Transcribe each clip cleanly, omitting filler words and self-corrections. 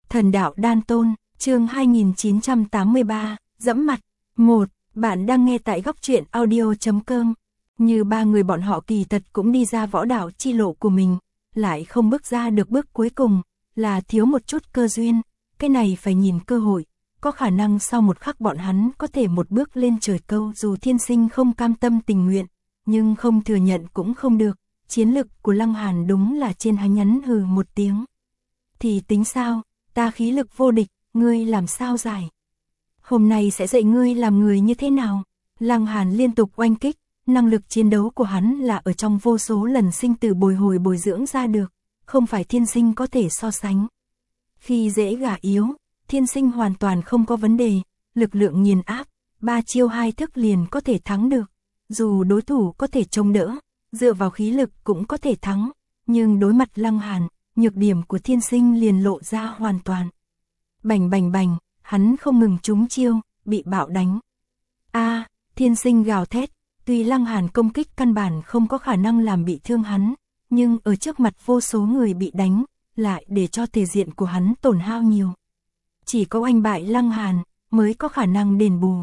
Thần đạo đan tôn, chương 2983, dẫm mặt. 1. Bạn đang nghe tại góc truyện audio.com. Như ba người bọn họ kỳ thật cũng đi ra võ đạo chi lộ của mình, lại không bước ra được bước cuối cùng, là thiếu một chút cơ duyên. Cái này phải nhìn cơ hội, có khả năng sau một khắc bọn hắn có thể một bước lên trời câu, dù thiên sinh không cam tâm tình nguyện, nhưng không thừa nhận cũng không được. Chiến lực của Lăng Hàn đúng là trên hắn nhắn hừ một tiếng. Thì tính sao, ta khí lực vô địch, ngươi làm sao giải? Hôm nay sẽ dạy ngươi làm người như thế nào? Lăng Hàn liên tục oanh kích, năng lực chiến đấu của hắn là ở trong vô số lần sinh tử bồi hồi bồi dưỡng ra được, không phải thiên sinh có thể so sánh. Khi dễ gà yếu, thiên sinh hoàn toàn không có vấn đề, lực lượng nghiền áp, 3 chiêu 2 thức liền có thể thắng được. Dù đối thủ có thể chống đỡ, dựa vào khí lực cũng có thể thắng, nhưng đối mặt Lăng Hàn, nhược điểm của thiên sinh liền lộ ra hoàn toàn. Bành bành bành, hắn không ngừng trúng chiêu, bị bạo đánh. Thiên sinh gào thét, tuy Lăng Hàn công kích căn bản không có khả năng làm bị thương hắn, nhưng ở trước mặt vô số người bị đánh, lại để cho thể diện của hắn tổn hao nhiều. Chỉ có oanh bại Lăng Hàn mới có khả năng đền bù.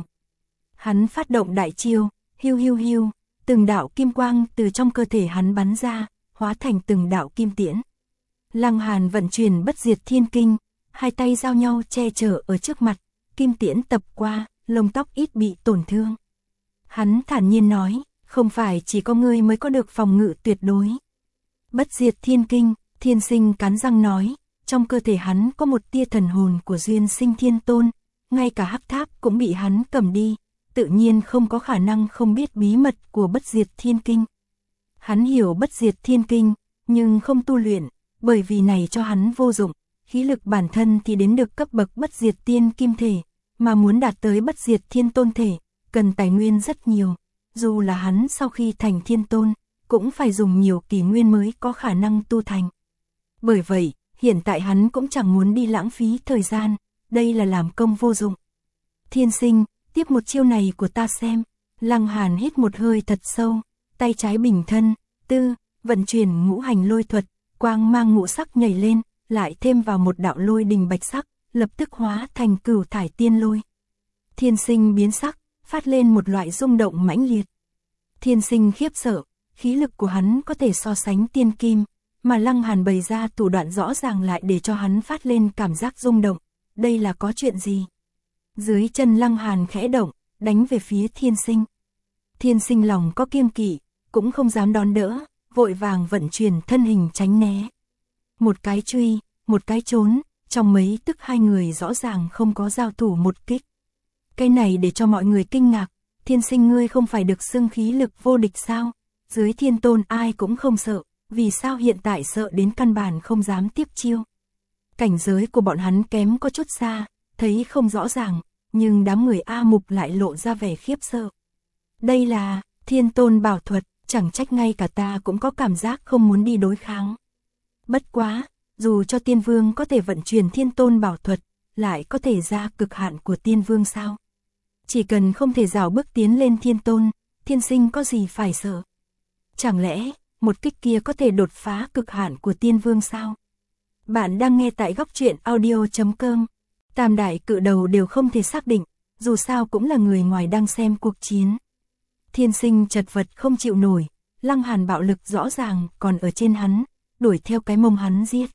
Hắn phát động đại chiêu, hiu hiu hiu, từng đạo kim quang từ trong cơ thể hắn bắn ra, hóa thành từng đạo kim tiễn. Lăng Hàn vận chuyển bất diệt thiên kinh, hai tay giao nhau che chở ở trước mặt, kim tiễn tập qua, lông tóc ít bị tổn thương. Hắn thản nhiên nói, không phải chỉ có ngươi mới có được phòng ngự tuyệt đối. Bất diệt thiên kinh, thiên sinh cắn răng nói, trong cơ thể hắn có một tia thần hồn của duyên sinh thiên tôn, ngay cả hắc tháp cũng bị hắn cầm đi, tự nhiên không có khả năng không biết bí mật của bất diệt thiên kinh. Hắn hiểu bất diệt thiên kinh, nhưng không tu luyện, bởi vì này cho hắn vô dụng, khí lực bản thân thì đến được cấp bậc bất diệt tiên kim thể, mà muốn đạt tới bất diệt thiên tôn thể, cần tài nguyên rất nhiều, dù là hắn sau khi thành thiên tôn, cũng phải dùng nhiều kỷ nguyên mới có khả năng tu thành. Bởi vậy, hiện tại hắn cũng chẳng muốn đi lãng phí thời gian, đây là làm công vô dụng. Thiên sinh, tiếp một chiêu này của ta xem. Lăng Hàn hít một hơi thật sâu, tay trái bình thân, vận chuyển ngũ hành lôi thuật, quang mang ngũ sắc nhảy lên, lại thêm vào một đạo lôi đình bạch sắc, lập tức hóa thành cửu thải tiên lôi. Thiên sinh biến sắc, phát lên một loại rung động mãnh liệt. Thiên sinh khiếp sợ, khí lực của hắn có thể so sánh tiên kim, mà Lăng Hàn bày ra thủ đoạn rõ ràng lại để cho hắn phát lên cảm giác rung động. Đây là có chuyện gì? Dưới chân Lăng Hàn khẽ động, đánh về phía thiên sinh. Thiên sinh lòng có kiêng kỵ, cũng không dám đón đỡ, vội vàng vận chuyển thân hình tránh né. Một cái truy, một cái trốn, trong mấy tức hai người rõ ràng không có giao thủ một kích. Cái này để cho mọi người kinh ngạc, thiên sinh ngươi không phải được xưng khí lực vô địch sao? Dưới thiên tôn ai cũng không sợ, vì sao hiện tại sợ đến căn bản không dám tiếp chiêu? Cảnh giới của bọn hắn kém có chút xa, thấy không rõ ràng, nhưng đám người A Mục lại lộ ra vẻ khiếp sợ. Đây là thiên tôn bảo thuật, chẳng trách ngay cả ta cũng có cảm giác không muốn đi đối kháng. Bất quá, dù cho tiên vương có thể vận chuyển thiên tôn bảo thuật, lại có thể ra cực hạn của tiên vương sao? Chỉ cần không thể rào bước tiến lên thiên tôn, thiên sinh có gì phải sợ? Chẳng lẽ, một kích kia có thể đột phá cực hạn của tiên vương sao? Bạn đang nghe tại góc truyện audio.com. Tam đại cự đầu đều không thể xác định, dù sao cũng là người ngoài đang xem cuộc chiến. Thiên sinh chật vật không chịu nổi, Lăng Hàn bạo lực rõ ràng còn ở trên hắn, đuổi theo cái mông hắn giết.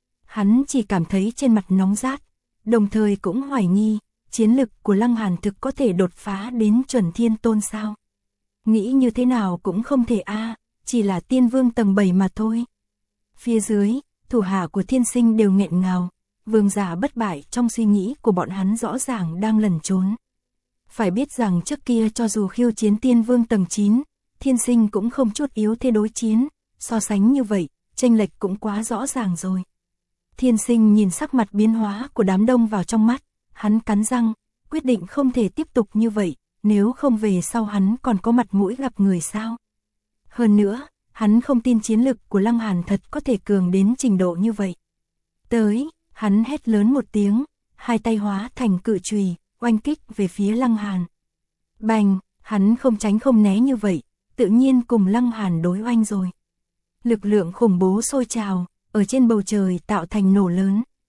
Hắn chỉ cảm thấy trên mặt nóng rát, đồng thời cũng hoài nghi, chiến lực của Lăng Hàn thực có thể đột phá đến chuẩn thiên tôn sao? Nghĩ như thế nào cũng không thể chỉ là tiên vương tầng 7 mà thôi. Phía dưới, thủ hạ của thiên sinh đều nghẹn ngào, vương giả bất bại trong suy nghĩ của bọn hắn rõ ràng đang lẩn trốn. Phải biết rằng trước kia cho dù khiêu chiến tiên vương tầng 9, thiên sinh cũng không chút yếu thế đối chiến, so sánh như vậy, chênh lệch cũng quá rõ ràng rồi. Thiên sinh nhìn sắc mặt biến hóa của đám đông vào trong mắt, hắn cắn răng, quyết định không thể tiếp tục như vậy, nếu không về sau hắn còn có mặt mũi gặp người sao. Hơn nữa, hắn không tin chiến lực của Lăng Hàn thật có thể cường đến trình độ như vậy. Hắn hét lớn một tiếng, hai tay hóa thành cự chùy, oanh kích về phía Lăng Hàn. Bành, hắn không tránh không né như vậy, tự nhiên cùng Lăng Hàn đối oanh rồi. Lực lượng khủng bố sôi trào, ở trên bầu trời tạo thành nổ lớn.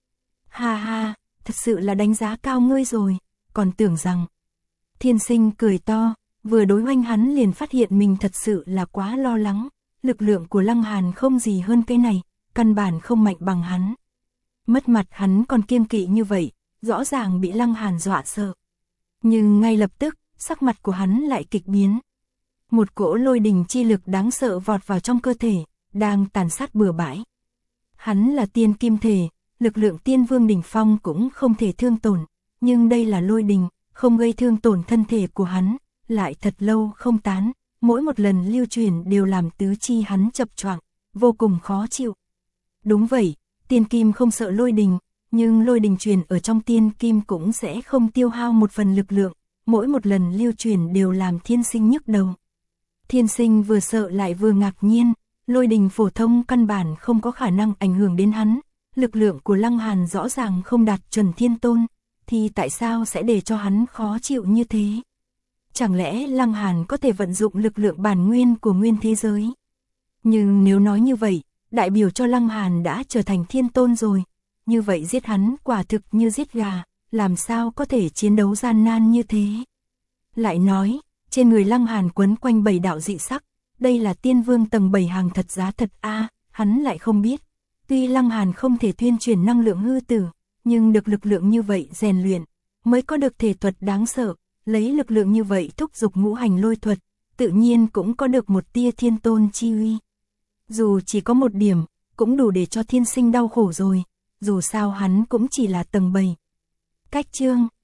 Ha ha, thật sự là đánh giá cao ngươi rồi, còn tưởng rằng. Thiên sinh cười to, vừa đối oanh hắn liền phát hiện mình thật sự là quá lo lắng, lực lượng của Lăng Hàn không gì hơn cái này, căn bản không mạnh bằng hắn. Mất mặt hắn còn kiêng kỵ như vậy, rõ ràng bị Lăng Hàn dọa sợ. Nhưng ngay lập tức, sắc mặt của hắn lại kịch biến. Một cỗ lôi đình chi lực đáng sợ vọt vào trong cơ thể, đang tàn sát bừa bãi. Hắn là tiên kim thể, lực lượng tiên vương đỉnh phong cũng không thể thương tổn, nhưng đây là lôi đình, không gây thương tổn thân thể của hắn, lại thật lâu không tán, mỗi một lần lưu truyền đều làm tứ chi hắn chập choạng, vô cùng khó chịu. Đúng vậy, tiên kim không sợ lôi đình, nhưng lôi đình truyền ở trong tiên kim cũng sẽ không tiêu hao một phần lực lượng, mỗi một lần lưu truyền đều làm thiên sinh nhức đầu. Thiên sinh vừa sợ lại vừa ngạc nhiên, lôi đình phổ thông căn bản không có khả năng ảnh hưởng đến hắn, lực lượng của Lăng Hàn rõ ràng không đạt chuẩn thiên tôn, thì tại sao sẽ để cho hắn khó chịu như thế? Chẳng lẽ Lăng Hàn có thể vận dụng lực lượng bản nguyên của nguyên thế giới? Nhưng nếu nói như vậy, đại biểu cho Lăng Hàn đã trở thành thiên tôn rồi, như vậy giết hắn quả thực như giết gà, làm sao có thể chiến đấu gian nan như thế? Lại nói, trên người Lăng Hàn quấn quanh 7 đạo dị sắc, đây là tiên vương tầng 7 hàng thật giá thật a, hắn lại không biết. Tuy Lăng Hàn không thể thuyên chuyển năng lượng hư tử, nhưng được lực lượng như vậy rèn luyện, mới có được thể thuật đáng sợ, lấy lực lượng như vậy thúc dục ngũ hành lôi thuật, tự nhiên cũng có được một tia thiên tôn chi uy. Dù chỉ có một điểm, cũng đủ để cho thiên sinh đau khổ rồi, dù sao hắn cũng chỉ là tầng 7. Cách chương